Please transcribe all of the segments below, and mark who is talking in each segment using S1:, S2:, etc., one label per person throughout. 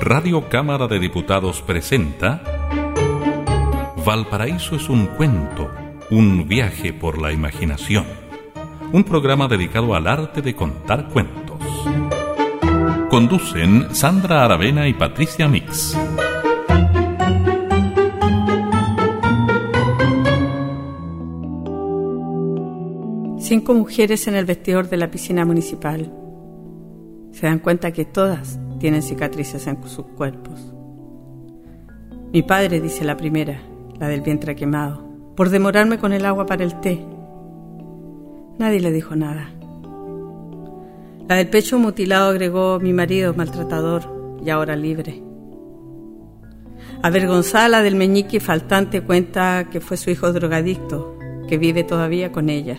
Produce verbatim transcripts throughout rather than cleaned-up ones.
S1: Radio Cámara de Diputados presenta Valparaíso es un cuento, un viaje por la imaginación. Un programa dedicado al arte de contar cuentos. Conducen Sandra Aravena y Patricia Mix.
S2: Cinco mujeres en el vestidor de la piscina municipal. Se dan cuenta que todas tienen cicatrices en sus cuerpos. Mi padre, dice la primera, la del vientre quemado, por demorarme con el agua para el té. Nadie le dijo nada. La del pecho mutilado agregó: mi marido maltratador y ahora libre. Avergonzada, la del meñique faltante cuenta que fue su hijo drogadicto, que vive todavía con ella.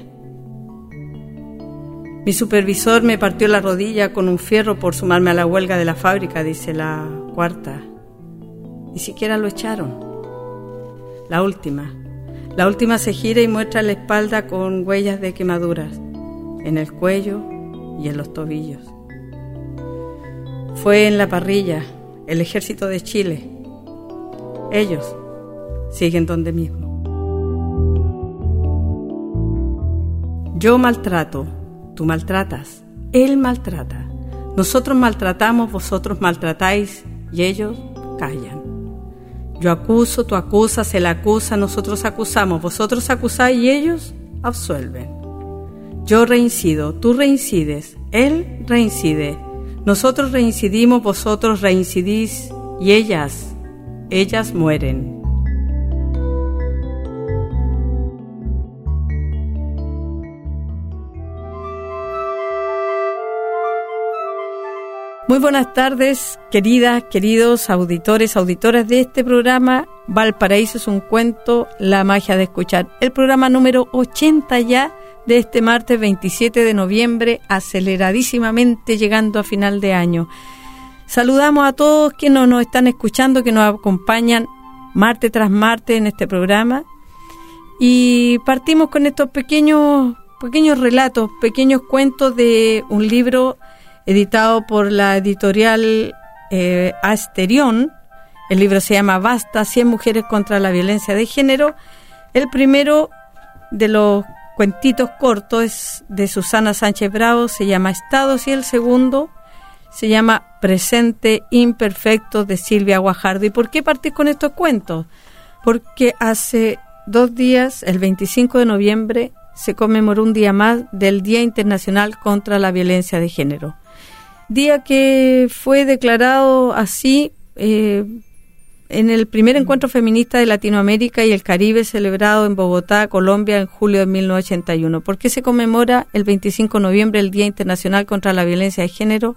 S2: Mi supervisor me partió la rodilla con un fierro por sumarme a la huelga de la fábrica, dice la cuarta. Ni siquiera lo echaron. La última. La última se gira y muestra la espalda con huellas de quemaduras, en el cuello y en los tobillos. Fue en la parrilla, el ejército de Chile. Ellos siguen donde mismo. Yo maltrato. Tú maltratas, él maltrata, nosotros maltratamos, vosotros maltratáis y ellos callan. Yo acuso, tú acusas, él acusa, nosotros acusamos, vosotros acusáis y ellos absuelven. Yo reincido, tú reincides, él reincide, nosotros reincidimos, vosotros reincidís y ellas, ellas mueren. Muy buenas tardes, queridas, queridos auditores, auditoras de este programa Valparaíso es un cuento, la magia de escuchar. El programa número ochenta ya de este martes veintisiete de noviembre, aceleradísimamente llegando a final de año. Saludamos a todos quienes nos están escuchando, que nos acompañan martes tras martes en este programa. Y partimos con estos pequeños, pequeños relatos, pequeños cuentos de un libro editado por la editorial eh, Asterión. El libro se llama Basta, cien mujeres contra la violencia de género. El primero de los cuentitos cortos es de Susana Sánchez Bravo, se llama Estados, y el segundo se llama Presente Imperfecto, de Silvia Guajardo. ¿Y por qué partir con estos cuentos? Porque hace dos días, el veinticinco de noviembre, se conmemoró un día más del Día Internacional contra la Violencia de Género. Día que fue declarado así eh, en el primer encuentro feminista de Latinoamérica y el Caribe, celebrado en Bogotá, Colombia, en julio de mil novecientos ochenta y uno. ¿Por qué se conmemora el veinticinco de noviembre el Día Internacional contra la Violencia de Género?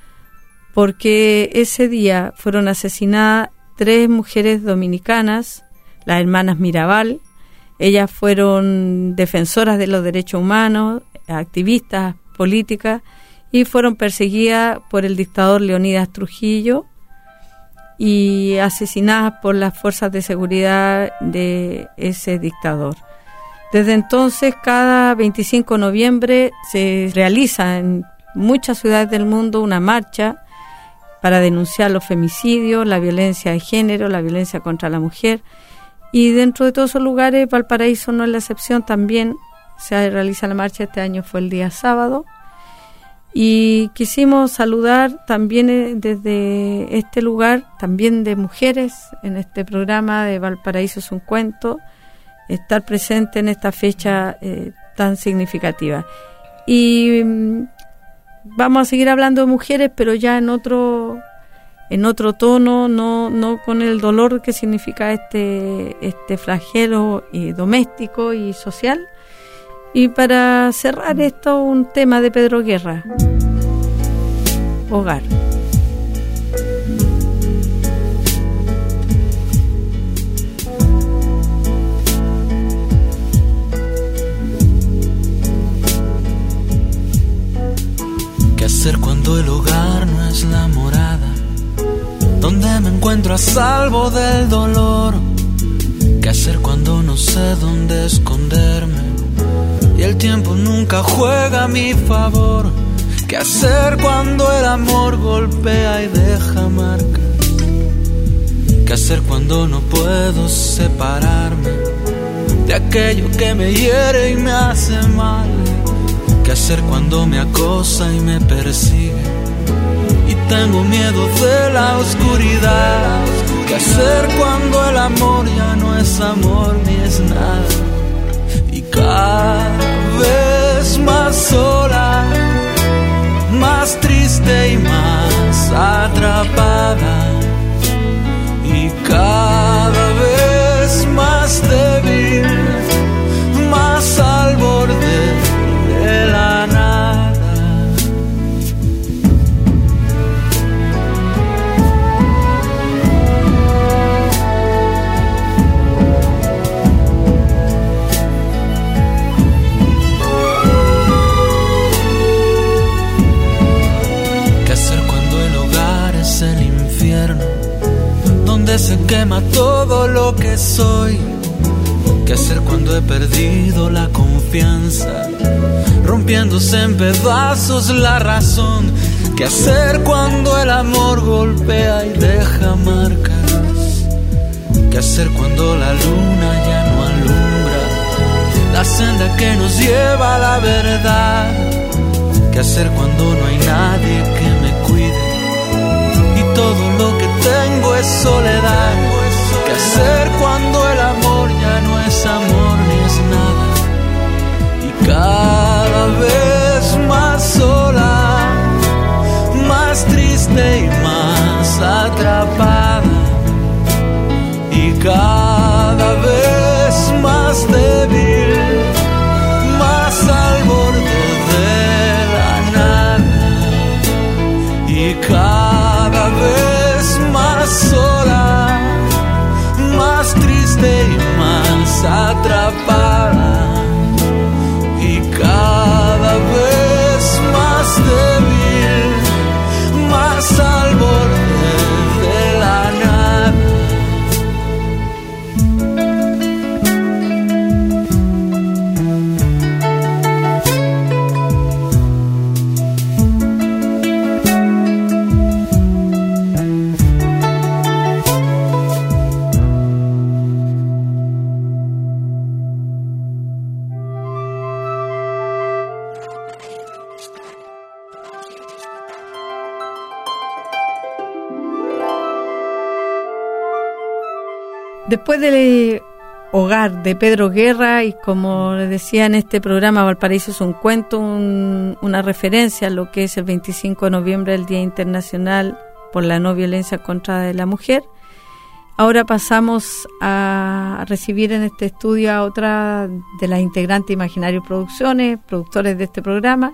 S2: Porque ese día fueron asesinadas tres mujeres dominicanas, las hermanas Mirabal. Ellas fueron defensoras de los derechos humanos, activistas políticas, y fueron perseguidas por el dictador Leonidas Trujillo y asesinadas por las fuerzas de seguridad de ese dictador. Desde entonces, cada veinticinco de noviembre se realiza en muchas ciudades del mundo una marcha para denunciar los femicidios, la violencia de género, la violencia contra la mujer. Y dentro de todos esos lugares, Valparaíso no es la excepción, también se realiza la marcha. Este año fue el día sábado. Y quisimos saludar también desde este lugar, también de mujeres, en este programa de Valparaíso es un cuento, estar presente en esta fecha eh, tan significativa. Y mm, vamos a seguir hablando de mujeres, pero ya en otro en otro tono, no no con el dolor que significa este este flagelo eh, doméstico y social. Y para cerrar esto, un tema de Pedro Guerra, Hogar.
S3: ¿Qué hacer cuando el hogar no es la morada donde me encuentro a salvo del dolor? ¿Qué hacer cuando no sé dónde esconderme y el tiempo nunca juega a mi favor? ¿Qué hacer cuando el amor golpea y deja marca? ¿Qué hacer cuando no puedo separarme de aquello que me hiere y me hace mal? ¿Qué hacer cuando me acosa y me persigue y tengo miedo de la oscuridad? ¿Qué hacer cuando el amor ya no es amor ni es nada? Y cada vez más sola, más triste y más atrapada, y cada vez más débil, más al borde de la nada. ¿Qué hacer cuando el hogar es el infierno, donde se quema todo lo que soy? ¿Qué hacer cuando he perdido la confianza, rompiéndose en pedazos la razón? ¿Qué hacer cuando el amor golpea y deja marcas? ¿Qué hacer cuando la luna ya no alumbra la senda que nos lleva a la verdad? ¿Qué hacer cuando no hay nadie que me cuide y todo lo que tengo es soledad? ¿Qué hacer cuando el amor ya no es amor ni es nada? Y cada vez más sola, más triste y más atrapada, y cada vez más débil, más al borde de la nada, y cada vez más sola, más triste y más atrapada, y cada vez más débil, más al borde de la nada.
S2: Después del Hogar de Pedro Guerra, y como les decía en este programa, Valparaíso es un cuento, un, una referencia a lo que es el veinticinco de noviembre, el Día Internacional por la No Violencia contra la Mujer. Ahora pasamos a recibir en este estudio a otra de las integrantes Imaginario Producciones, productores de este programa,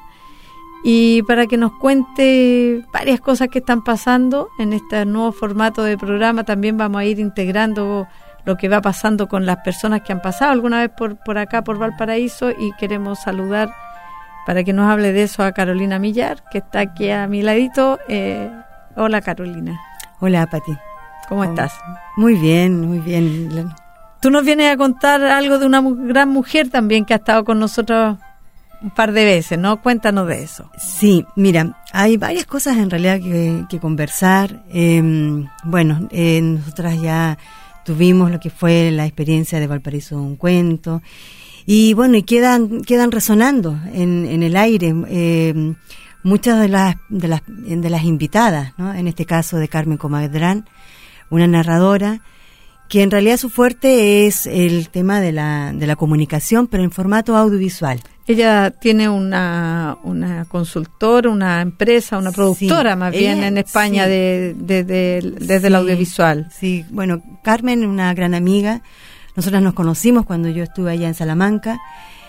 S2: y para que nos cuente varias cosas que están pasando en este nuevo formato de programa. También vamos a ir integrando lo que va pasando con las personas que han pasado alguna vez por, por acá, por Valparaíso, y queremos saludar, para que nos hable de eso, a Carolina Millar, que está aquí a mi ladito. Eh, hola, Carolina.
S4: Hola, Pati.
S2: ¿Cómo
S4: oh,
S2: estás?
S4: Muy bien, muy bien.
S2: Tú nos vienes a contar algo de una gran mujer también que ha estado con nosotros un par de veces, ¿no? Cuéntanos de eso.
S4: Sí, mira, hay varias cosas en realidad que, que conversar. Eh, bueno, eh, nosotras ya tuvimos lo que fue la experiencia de Valparaíso un cuento, y bueno, y quedan quedan resonando en, en el aire eh, muchas de las de las de las invitadas, ¿no? En este caso de Carmen Comadrán, una narradora que en realidad su fuerte es el tema de la de la comunicación, pero en formato audiovisual.
S2: Ella tiene una una consultora, una empresa, una productora, sí, más bien ella, en España, sí, de, de, de, desde sí, el audiovisual.
S4: Sí, bueno, Carmen, una gran amiga, nosotras nos conocimos cuando yo estuve allá en Salamanca.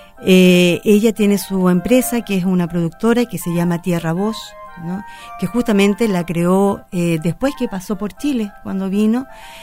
S4: Eh, ella tiene su empresa, que es una productora que se llama Tierra Voz, ¿no? Que justamente la creó eh, después que pasó por Chile, cuando vino.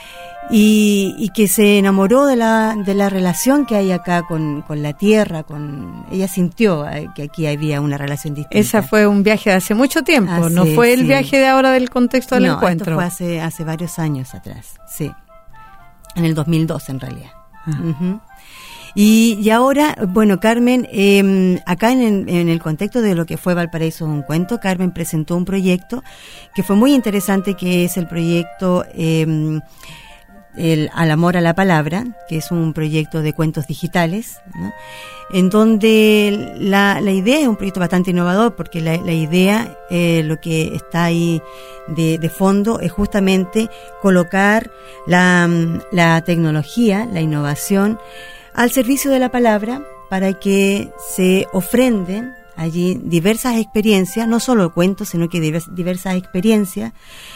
S4: Y, y que se enamoró de la de la relación que hay acá con, con la tierra, con ella sintió que aquí había una relación distinta.
S2: Esa fue un viaje de hace mucho tiempo, hace, no fue el sí. viaje de ahora del contexto del
S4: no,
S2: encuentro.
S4: No, esto fue hace, hace varios años atrás, sí, en el dos mil dos en realidad. Uh-huh. Y, y ahora, bueno, Carmen, eh, acá en, en el contexto de lo que fue Valparaíso un cuento, Carmen presentó un proyecto que fue muy interesante, que es el proyecto eh, el, Al Amor a la Palabra, que es un proyecto de cuentos digitales, ¿no? En donde la, la idea es un proyecto bastante innovador, porque la, la idea, eh, lo que está ahí de, de fondo, es justamente colocar la, la tecnología, la innovación, al servicio de la palabra, para que se ofrenden allí diversas experiencias, no solo cuentos, sino que divers, diversas experiencias,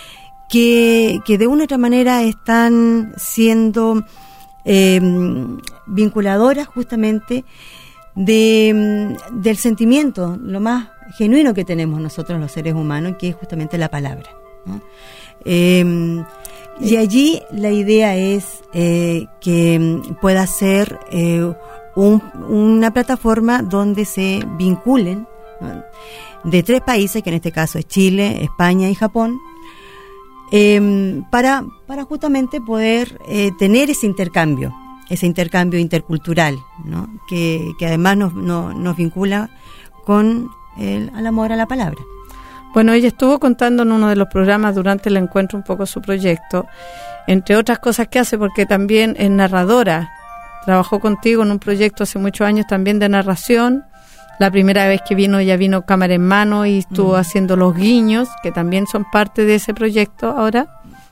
S4: que, que de una u otra manera están siendo eh, vinculadoras justamente de, del sentimiento, lo más genuino que tenemos nosotros los seres humanos, que es justamente la palabra, ¿no? Eh, y allí la idea es eh, que pueda ser eh, un, una plataforma donde se vinculen, ¿no?, de tres países, que en este caso es Chile, España y Japón, eh, para, para justamente poder eh, tener ese intercambio, ese intercambio intercultural, ¿no?, que, que además nos, nos, nos vincula con el, al amor a la palabra.
S2: Bueno, ella estuvo contando en uno de los programas durante el encuentro un poco su proyecto, entre otras cosas que hace, porque también es narradora. Trabajó contigo en un proyecto hace muchos años también de narración. La primera vez que vino, ella vino cámara en mano y estuvo mm. haciendo los guiños, que también son parte de ese proyecto ahora.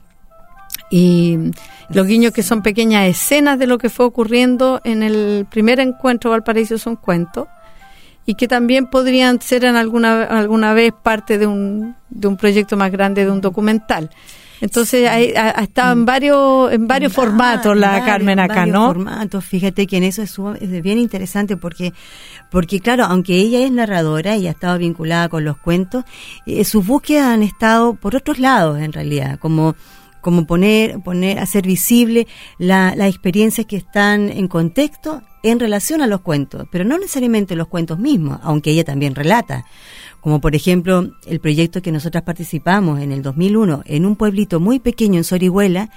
S2: Y los guiños, que son pequeñas escenas de lo que fue ocurriendo en el primer encuentro Valparaíso es un cuento, y que también podrían ser en alguna alguna vez parte de un de un proyecto más grande, de un documental. Entonces sí. hay, ha, ha estado en varios en varios ah, formatos la varios, Carmen acá, ¿no?
S4: Formatos. Fíjate que en eso es, es bien interesante, porque porque claro, aunque ella es narradora y ha estado vinculada con los cuentos, eh, sus búsquedas han estado por otros lados, en realidad, como como poner, poner, hacer visible la, las experiencias que están en contexto en relación a los cuentos, pero no necesariamente los cuentos mismos, aunque ella también relata, como por ejemplo el proyecto que nosotras participamos en el dos mil uno en un pueblito muy pequeño en Sorihuela,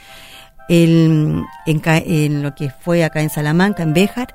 S4: el, en, en lo que fue acá en Salamanca, en Béjar,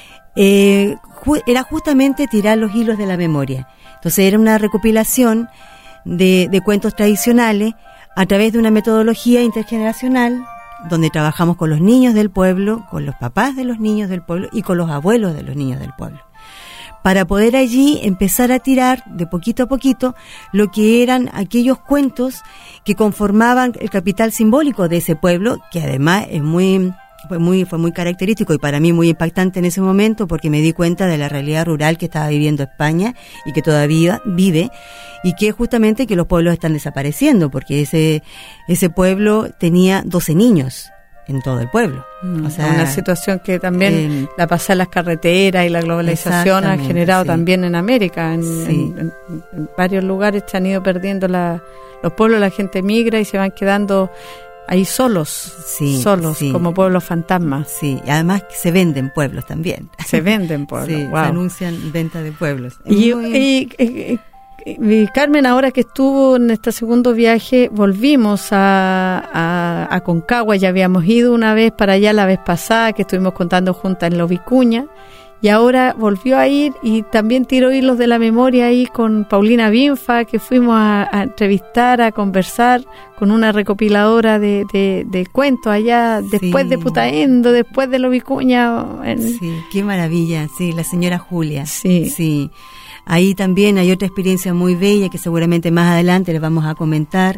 S4: eh, ju, era justamente tirar los hilos de la memoria. Entonces era una recopilación de, de cuentos tradicionales a través de una metodología intergeneracional, donde trabajamos con los niños del pueblo, con los papás de los niños del pueblo y con los abuelos de los niños del pueblo, para poder allí empezar a tirar de poquito a poquito lo que eran aquellos cuentos que conformaban el capital simbólico de ese pueblo, que además es muy fue muy fue muy característico y para mí muy impactante en ese momento, porque me di cuenta de la realidad rural que estaba viviendo España y que todavía vive, y que justamente que los pueblos están desapareciendo, porque ese ese pueblo tenía doce niños en todo el pueblo.
S2: Mm, o sea, una situación que también eh, la pasada en las carreteras y la globalización ha generado sí. también en América, en, sí. en, en, en varios lugares se han ido perdiendo la, los pueblos, la gente migra y se van quedando ahí solos, sí, sí. como pueblos fantasmas.
S4: Sí, y además se venden pueblos también.
S2: Se venden pueblos,
S4: sí,
S2: wow.
S4: Se anuncian venta de pueblos.
S2: Y, muy... y, y, y, y Carmen, ahora que estuvo en este segundo viaje, volvimos a, a, a Concagua. Ya habíamos ido una vez para allá la vez pasada, que estuvimos contando juntas en Los Vicuña, y ahora volvió a ir y también tiró hilos de la memoria ahí con Paulina Binfa, que fuimos a, a entrevistar, a conversar con una recopiladora de, de, de cuentos allá, después sí. de Putaendo, después de Los Vicuña. En...
S4: Sí, qué maravilla, sí, la señora Julia.
S2: Sí.
S4: Sí. Ahí también hay otra experiencia muy bella que seguramente más adelante les vamos a comentar.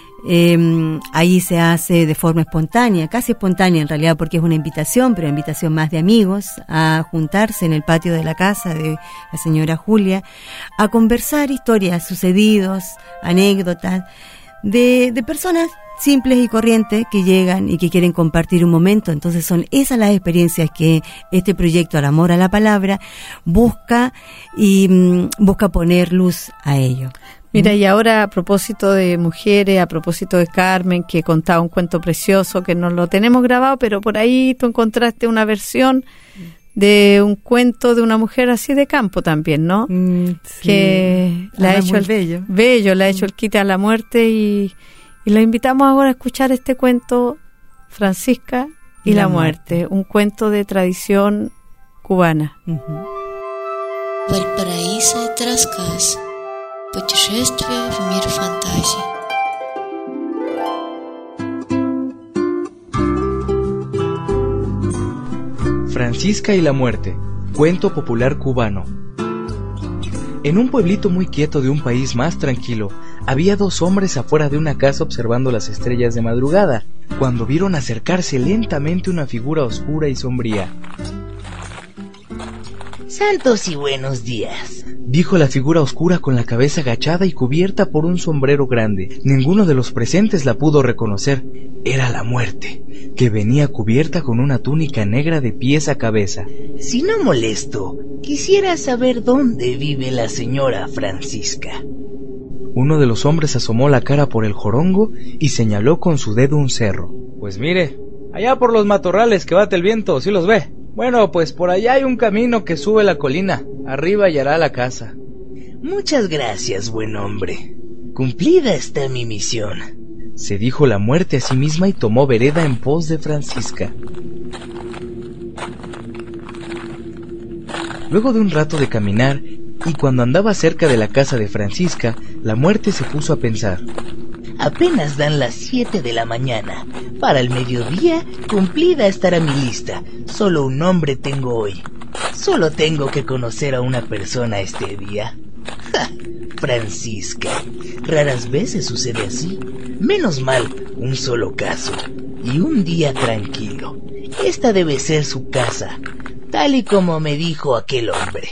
S4: Eh, ahí se hace de forma espontánea, casi espontánea en realidad, porque es una invitación, pero invitación más de amigos, a juntarse en el patio de la casa de la señora Julia, a conversar historias, sucedidos, anécdotas de, de personas simples y corrientes que llegan y que quieren compartir un momento. Entonces son esas las experiencias que este proyecto Al Amor a la Palabra busca y um, busca poner luz a ello.
S2: Mira, y ahora a propósito de mujeres, a propósito de Carmen, que contaba un cuento precioso que no lo tenemos grabado, pero por ahí tú encontraste una versión de un cuento de una mujer así de campo también, ¿no?
S4: Mm, sí.
S2: Que le ha hecho el
S4: bello.
S2: bello, le ha hecho el quite a la muerte y, y la invitamos ahora a escuchar este cuento, Francisca y, y la, la muerte. muerte, un cuento de tradición cubana.
S4: Uh-huh.
S5: Valparaíso — это рассказ. Путешествие в мир фантазий.
S6: Francisca y la muerte, cuento popular cubano. En un pueblito muy quieto de un país más tranquilo, había dos hombres afuera de una casa observando las estrellas de madrugada, cuando vieron acercarse lentamente una figura oscura y sombría.
S7: Santos y buenos días,
S6: dijo la figura oscura con la cabeza agachada y cubierta por un sombrero grande. Ninguno de los presentes la pudo reconocer. Era la muerte, que venía cubierta con una túnica negra de pies a cabeza.
S7: Si no molesto, quisiera saber dónde vive la señora Francisca.
S6: Uno de los hombres asomó la cara por el jorongo y señaló con su dedo un cerro. Pues mire, allá por los matorrales que bate el viento, ¿sí los ve? Bueno, pues por allá hay un camino que sube la colina. Arriba hallará la casa.
S7: Muchas gracias, buen hombre. Cumplida está mi misión,
S6: se dijo la muerte a sí misma y tomó vereda en pos de Francisca. Luego de un rato de caminar, y cuando andaba cerca de la casa de Francisca, la muerte se puso a pensar.
S7: Apenas dan las siete de la mañana. Para el mediodía, cumplida estará mi lista. Solo un nombre tengo hoy. Solo tengo que conocer a una persona este día. ¡Ja! Francisca. Raras veces sucede así. Menos mal, un solo caso. Y un día tranquilo. Esta debe ser su casa, tal y como me dijo aquel hombre.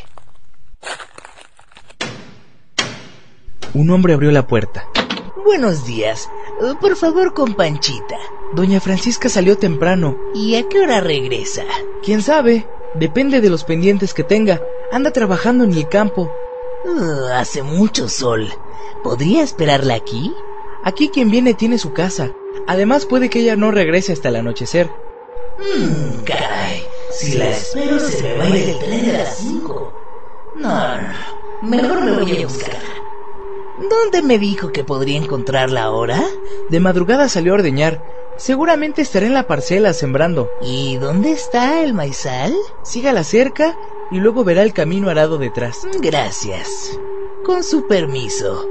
S6: Un hombre abrió la puerta.
S7: Buenos días. Por favor, con Panchita.
S6: Doña Francisca salió temprano.
S7: ¿Y a qué hora regresa?
S6: ¿Quién sabe? Depende de los pendientes que tenga. Anda trabajando en el campo.
S7: Uh, hace mucho sol. ¿Podría esperarla aquí?
S6: Aquí quien viene tiene su casa. Además puede que ella no regrese hasta el anochecer.
S7: Mmm, caray. Si la espero se me va a ir el tren de las cinco. No, no, mejor me voy a buscar. ¿Dónde me dijo que podría encontrarla ahora?
S6: De madrugada salió a ordeñar. Seguramente estará en la parcela sembrando.
S7: ¿Y dónde está el maizal?
S6: Sígala cerca y luego verá el camino arado detrás.
S7: Gracias. Con su permiso.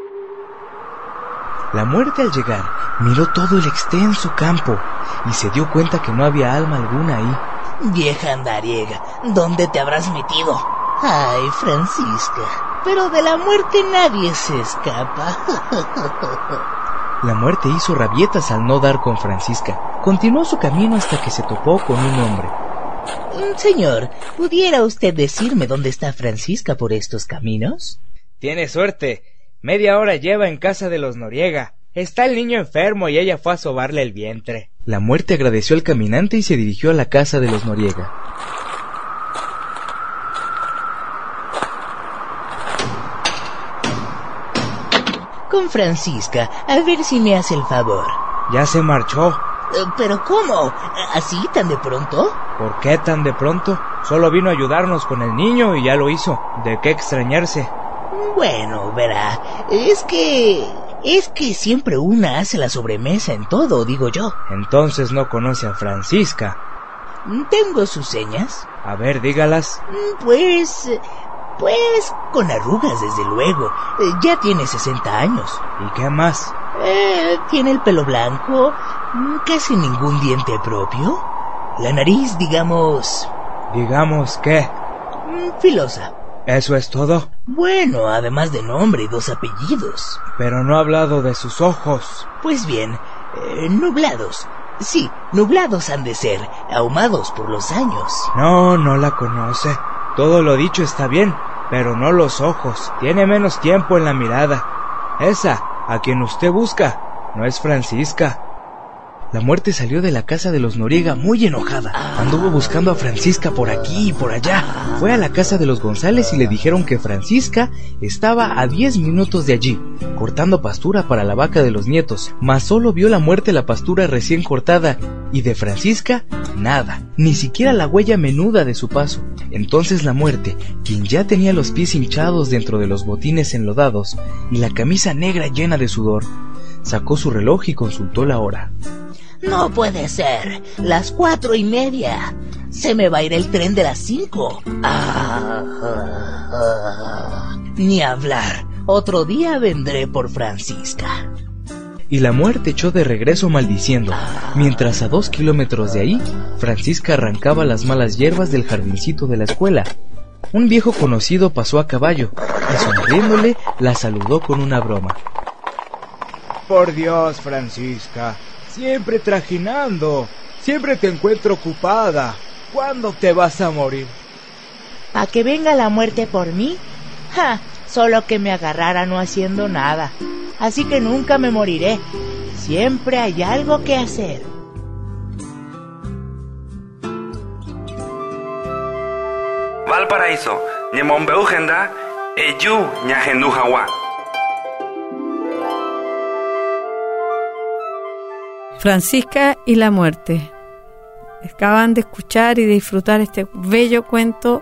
S6: La muerte al llegar miró todo el extenso campo y se dio cuenta que no había alma alguna ahí.
S7: Vieja andariega, ¿dónde te habrás metido? Ay, Francisca, pero de la muerte nadie se escapa.
S6: La muerte hizo rabietas al no dar con Francisca. Continuó su camino hasta que se topó con un hombre.
S7: Señor, ¿pudiera usted decirme dónde está Francisca por estos caminos?
S6: Tiene suerte. Media hora lleva en casa de los Noriega. Está el niño enfermo y ella fue a sobarle el vientre. La muerte agradeció al caminante y se dirigió a la casa de los Noriega.
S7: Con Francisca, a ver si me hace el favor.
S6: Ya se marchó.
S7: ¿Pero cómo? ¿Así tan de pronto?
S6: ¿Por qué tan de pronto? Solo vino a ayudarnos con el niño y ya lo hizo. ¿De qué extrañarse?
S7: Bueno, verá, es que... es que siempre una hace la sobremesa en todo, digo yo.
S6: Entonces no conoce a Francisca.
S7: ¿Tengo sus señas?
S6: A ver, dígalas.
S7: Pues... pues con arrugas, desde luego. Ya tiene sesenta años.
S6: ¿Y qué más?
S7: Eh, tiene el pelo blanco, casi ningún diente propio. La nariz, digamos...
S6: ¿Digamos qué?
S7: Filosa.
S6: ¿Eso es todo?
S7: Bueno, además de nombre y dos apellidos.
S6: Pero no ha hablado de sus ojos.
S7: Pues bien, eh, nublados. Sí, nublados han de ser, ahumados por los años.
S6: No, no la conoce. Todo lo dicho está bien, pero no los ojos. Tiene menos tiempo en la mirada. Esa, a quien usted busca, no es Francisca. La muerte salió de la casa de los Noriega muy enojada. Anduvo buscando a Francisca por aquí y por allá. Fue a la casa de los González y le dijeron que Francisca estaba a diez minutos de allí, cortando pastura para la vaca de los nietos. Mas solo vio la muerte la pastura recién cortada, y de Francisca, nada, ni siquiera la huella menuda de su paso. Entonces la muerte, quien ya tenía los pies hinchados dentro de los botines enlodados y la camisa negra llena de sudor, sacó su reloj y consultó la hora.
S7: No puede ser. Las cuatro y media. Se me va a ir el tren de las cinco. Ah, ah, ah. Ni hablar. Otro día vendré por Francisca.
S6: Y la muerte echó de regreso maldiciendo, mientras a dos kilómetros de ahí, Francisca arrancaba las malas hierbas del jardincito de la escuela. Un viejo conocido pasó a caballo y sonriéndole la saludó con una broma. Por Dios, Francisca, siempre trajinando, siempre te encuentro ocupada. ¿Cuándo te vas a morir?
S8: ¿Pa' que venga la muerte por mí? ¡Ja! Solo que me agarrara no haciendo nada. Así que nunca me moriré. Siempre hay algo que hacer.
S9: Valparaíso, Ñemombeujenda, Eyu Ñajendujawa.
S2: Francisca y la muerte. Acaban de escuchar y de disfrutar este bello cuento.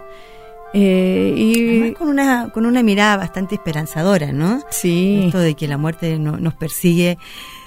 S2: Eh, y
S4: Además, con una con una mirada bastante esperanzadora, ¿no?
S2: Sí.
S4: Esto de que la muerte no, nos persigue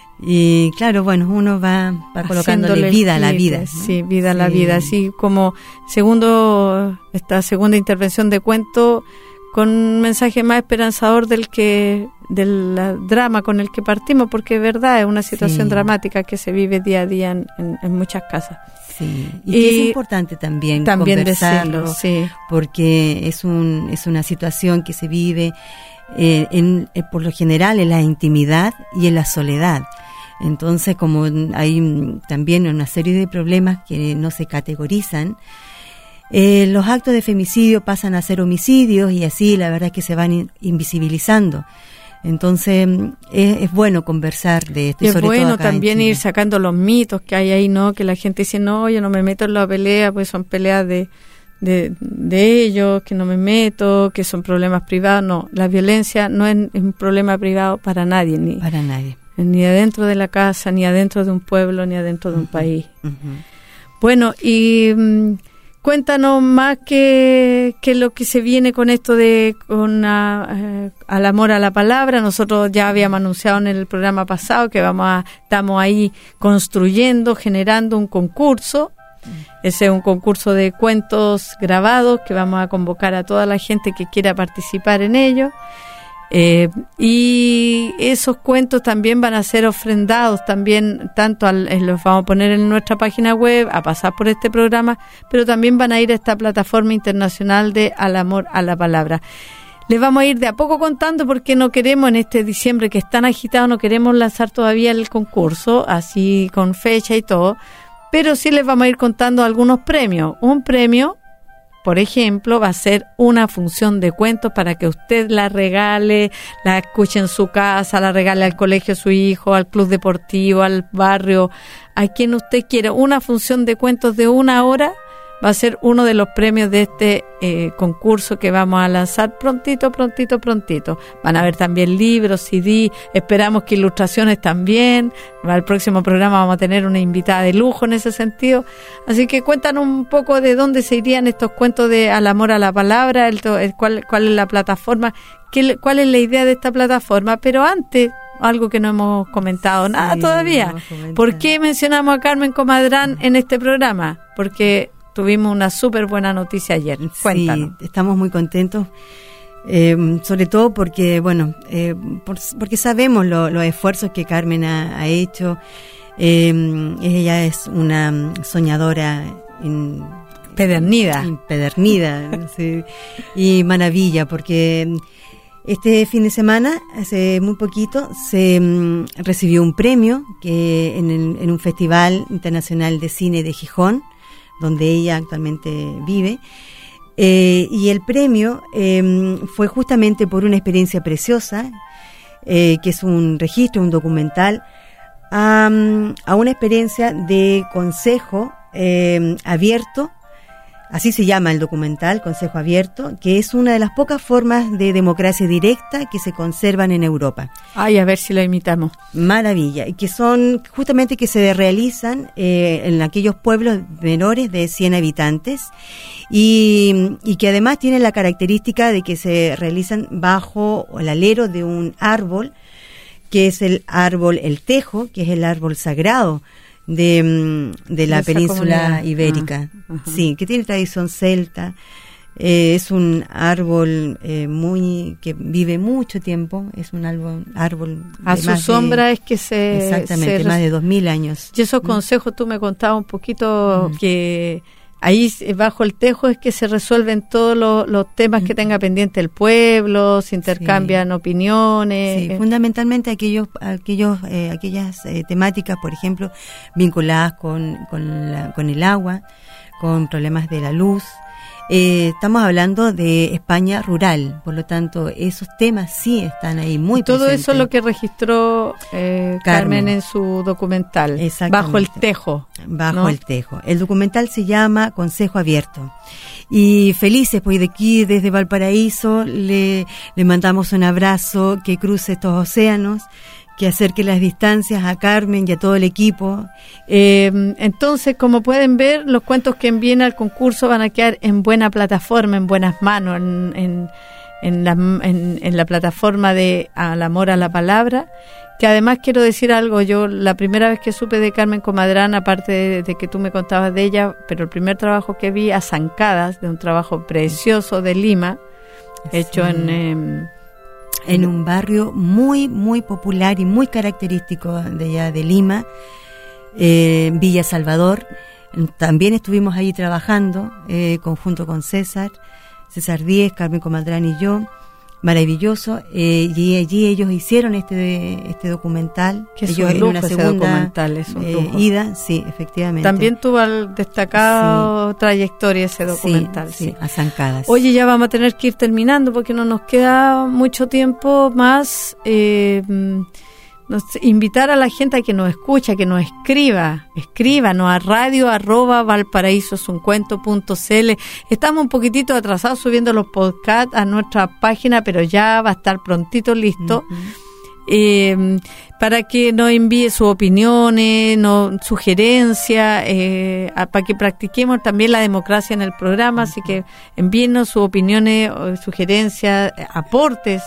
S4: y claro, bueno, uno va, va colocándole vida a la vida, ¿no?
S2: Sí, vida a la vida, así como segundo esta segunda intervención de cuento con un mensaje más esperanzador del que del drama con el que partimos, porque es verdad, es una situación sí. dramática que se vive día a día en, en, en muchas casas.
S4: Sí, y, y que es importante también, también conversarlo, decirlo, sí. porque es un es una situación que se vive eh, en, eh, por lo general en la intimidad y en la soledad. Entonces, como hay también una serie de problemas que no se categorizan, eh, los actos de femicidio pasan a ser homicidios y así la verdad es que se van in, invisibilizando. Entonces es, es bueno conversar de esto.
S2: Y
S4: y
S2: es
S4: sobre
S2: bueno
S4: todo acá
S2: también ir sacando los mitos que hay ahí, ¿no? Que la gente dice, no, yo no me meto en la pelea, pues son peleas de, de, de ellos, que no me meto, que son problemas privados. No, la violencia no es un problema privado para nadie. Ni,
S4: para nadie.
S2: Ni adentro de la casa, ni adentro de un pueblo, ni adentro de un uh-huh, país.
S4: Uh-huh.
S2: Bueno, y... Um, cuéntanos más que, que lo que se viene con esto de con a, eh, al amor a la palabra. Nosotros ya habíamos anunciado en el programa pasado que vamos a, estamos ahí construyendo, generando un concurso. Ese es un concurso de cuentos grabados que vamos a convocar a toda la gente que quiera participar en ello. Eh, y esos cuentos también van a ser ofrendados también, tanto al, eh, los vamos a poner en nuestra página web, a pasar por este programa, pero también van a ir a esta plataforma internacional de Al Amor a la Palabra. Les vamos a ir de a poco contando porque no queremos en este diciembre que es tan agitado, no queremos lanzar todavía el concurso así con fecha y todo, pero sí les vamos a ir contando algunos premios. Un premio, por ejemplo, va a ser una función de cuentos para que usted la regale, la escuche en su casa, la regale al colegio de su hijo, al club deportivo, al barrio, a quien usted quiera. Una función de cuentos de una hora va a ser uno de los premios de este eh, concurso que vamos a lanzar prontito, prontito, prontito. Van a haber también libros, C D, esperamos que ilustraciones también. Al próximo programa vamos a tener una invitada de lujo en ese sentido. Así que cuéntanos un poco de dónde se irían estos cuentos de Al Amor a la Palabra, el, el, cuál, cuál es la plataforma, qué, cuál es la idea de esta plataforma. Pero antes, algo que no hemos comentado nada sí, todavía. No ¿Por qué mencionamos a Carmen Comadrán en este programa? Porque tuvimos una súper buena noticia ayer. Cuéntanos.
S4: Sí, estamos muy contentos, eh, sobre todo porque, bueno, eh, por, porque sabemos lo, los esfuerzos que Carmen ha, ha hecho. Eh, ella es una soñadora in,
S2: pedernida,
S4: empedernida, sí, y maravilla, porque este fin de semana, hace muy poquito, se um, recibió un premio que en, el, en un festival internacional de cine de Gijón, donde ella actualmente vive, eh, y el premio eh, fue justamente por una experiencia preciosa, eh, que es un registro, un documental, a, a una experiencia de consejo eh, abierto, así se llama el documental, Consejo Abierto, que es una de las pocas formas de democracia directa que se conservan en Europa.
S2: Ay, a ver si la imitamos.
S4: Maravilla, y que son justamente que se realizan eh, en aquellos pueblos menores de cien habitantes y, y que además tienen la característica de que se realizan bajo el alero de un árbol, que es el árbol, el tejo, que es el árbol sagrado de, de la
S2: de
S4: península
S2: comunidad.
S4: ibérica,
S2: Ah,
S4: sí, que tiene tradición celta. Eh, es un árbol eh, muy que vive mucho tiempo, es un árbol, árbol
S2: a
S4: de
S2: su
S4: más
S2: sombra
S4: de,
S2: es que se...
S4: exactamente,
S2: se,
S4: más de dos mil años.
S2: Y esos consejos, tú me contabas un poquito mm. que ahí bajo el tejo es que se resuelven todos los, los temas mm. que tenga pendiente el pueblo, se intercambian sí. opiniones.
S4: Sí, eh. fundamentalmente aquellos, aquellos, eh, aquellas eh, temáticas, por ejemplo, vinculadas con, con, la, con el agua, con problemas de la luz. Eh, estamos hablando de España rural, por lo tanto esos temas sí están ahí muy
S2: todo
S4: presentes.
S2: Eso es lo que registró eh, Carmen. Carmen en su documental, Bajo el Tejo.
S4: Bajo
S2: ¿no?
S4: el Tejo. El documental se llama Consejo Abierto. Y felices, pues de aquí, desde Valparaíso, le, le mandamos un abrazo que cruce estos océanos, que acerque las distancias a Carmen y a todo el equipo.
S2: Eh, entonces, como pueden ver, los cuentos que envíen al concurso van a quedar en buena plataforma, en buenas manos, en, en, en, la, en, en la plataforma de Al Amor a la Palabra, que además quiero decir algo, yo la primera vez que supe de Carmen Comadrán, aparte de, de que tú me contabas de ella, pero el primer trabajo que vi a Zancadas, de un trabajo precioso de Lima, sí. hecho en... Eh,
S4: en un barrio muy, muy popular y muy característico de allá de Lima, eh, Villa Salvador. También estuvimos ahí trabajando, eh, conjunto con César, César Díez, Carmen Comadrán y yo. Maravilloso, eh, y allí ellos hicieron este este documental.
S2: Que es
S4: ellos
S2: un lujo,
S4: en una
S2: ese
S4: segunda
S2: documental, es un
S4: eh,
S2: lujo.
S4: ida, sí, efectivamente.
S2: También tuvo al destacado sí. trayectoria ese documental.
S4: Sí,
S2: sí.
S4: sí, a Zancadas.
S2: Oye, ya vamos a tener que ir terminando porque no nos queda mucho tiempo más. Eh, nos, invitar a la gente a que nos escucha, que nos escriba, escríbanos a radio arroba valparaíso es un cuento punto cl. Estamos un poquitito atrasados subiendo los podcasts a nuestra página, pero ya va a estar prontito listo. Uh-huh. Eh, para que nos envíe sus opiniones, no, sugerencias, eh, a, para que practiquemos también la democracia en el programa, uh-huh. así que envíenos sus opiniones, sugerencias, aportes,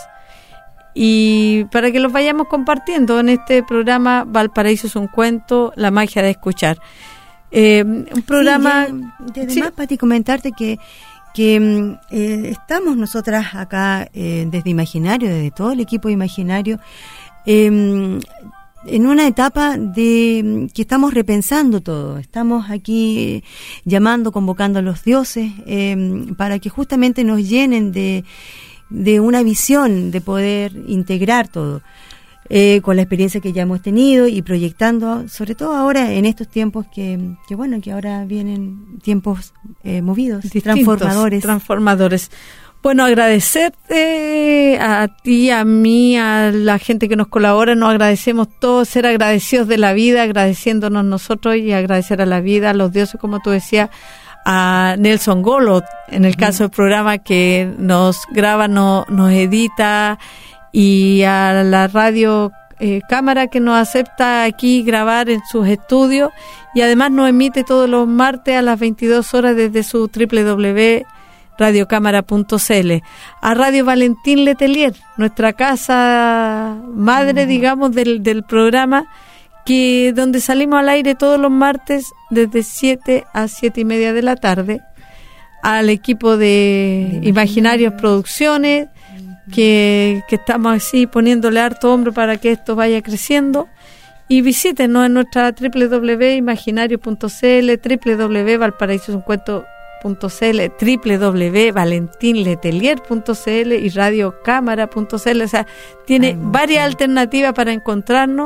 S2: y para que los vayamos compartiendo en este programa Valparaíso es un cuento, la magia de escuchar. Eh, un programa...
S4: Sí, ya, además, sí. Pati, comentarte que que eh, estamos nosotras acá eh, desde Imaginario, desde todo el equipo de Imaginario, eh, en una etapa de que estamos repensando todo. Estamos aquí eh, llamando, convocando a los dioses eh, para que justamente nos llenen de de una visión de poder integrar todo, eh, con la experiencia que ya hemos tenido y proyectando, sobre todo ahora en estos tiempos que, que bueno, que ahora vienen tiempos eh, movidos,
S2: distintos,
S4: transformadores.
S2: transformadores. Bueno, agradecerte a ti, a mí, a la gente que nos colabora, nos agradecemos todos, ser agradecidos de la vida, agradeciéndonos nosotros y agradecer a la vida, a los dioses, como tú decías, a Nelson Golo, en el caso del programa que nos graba, no, nos edita, y a la radio eh, cámara que nos acepta aquí grabar en sus estudios, y además nos emite todos los martes a las veintidós horas desde su doble u doble u doble u punto radio cámara punto cl. A Radio Valentín Letelier, nuestra casa madre, uh-huh. digamos, del, del programa, que donde salimos al aire todos los martes desde siete a siete y media de la tarde, al equipo de, de Imaginarios Producciones, que, que estamos así poniéndole harto hombro para que esto vaya creciendo, y visítenos en nuestra doble u doble u doble u punto imaginario punto cl, doble u doble u doble u punto valparaíso es un cuento punto cl, doble u doble u doble u punto valentín letelier punto cl y radio cámara punto cl. O sea, tiene Ay, varias alternativas para encontrarnos.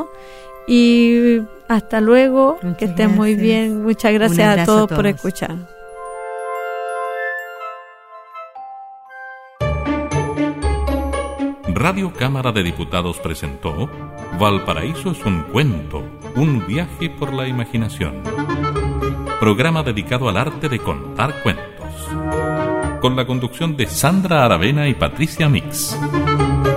S2: Y hasta luego, muchas que estén gracias. Muy bien. Muchas gracias a todos, a todos por escuchar.
S1: Radio Cámara de Diputados presentó Valparaíso es un cuento, un viaje por la imaginación. Programa dedicado al arte de contar cuentos. Con la conducción de Sandra Aravena y Patricia Mix.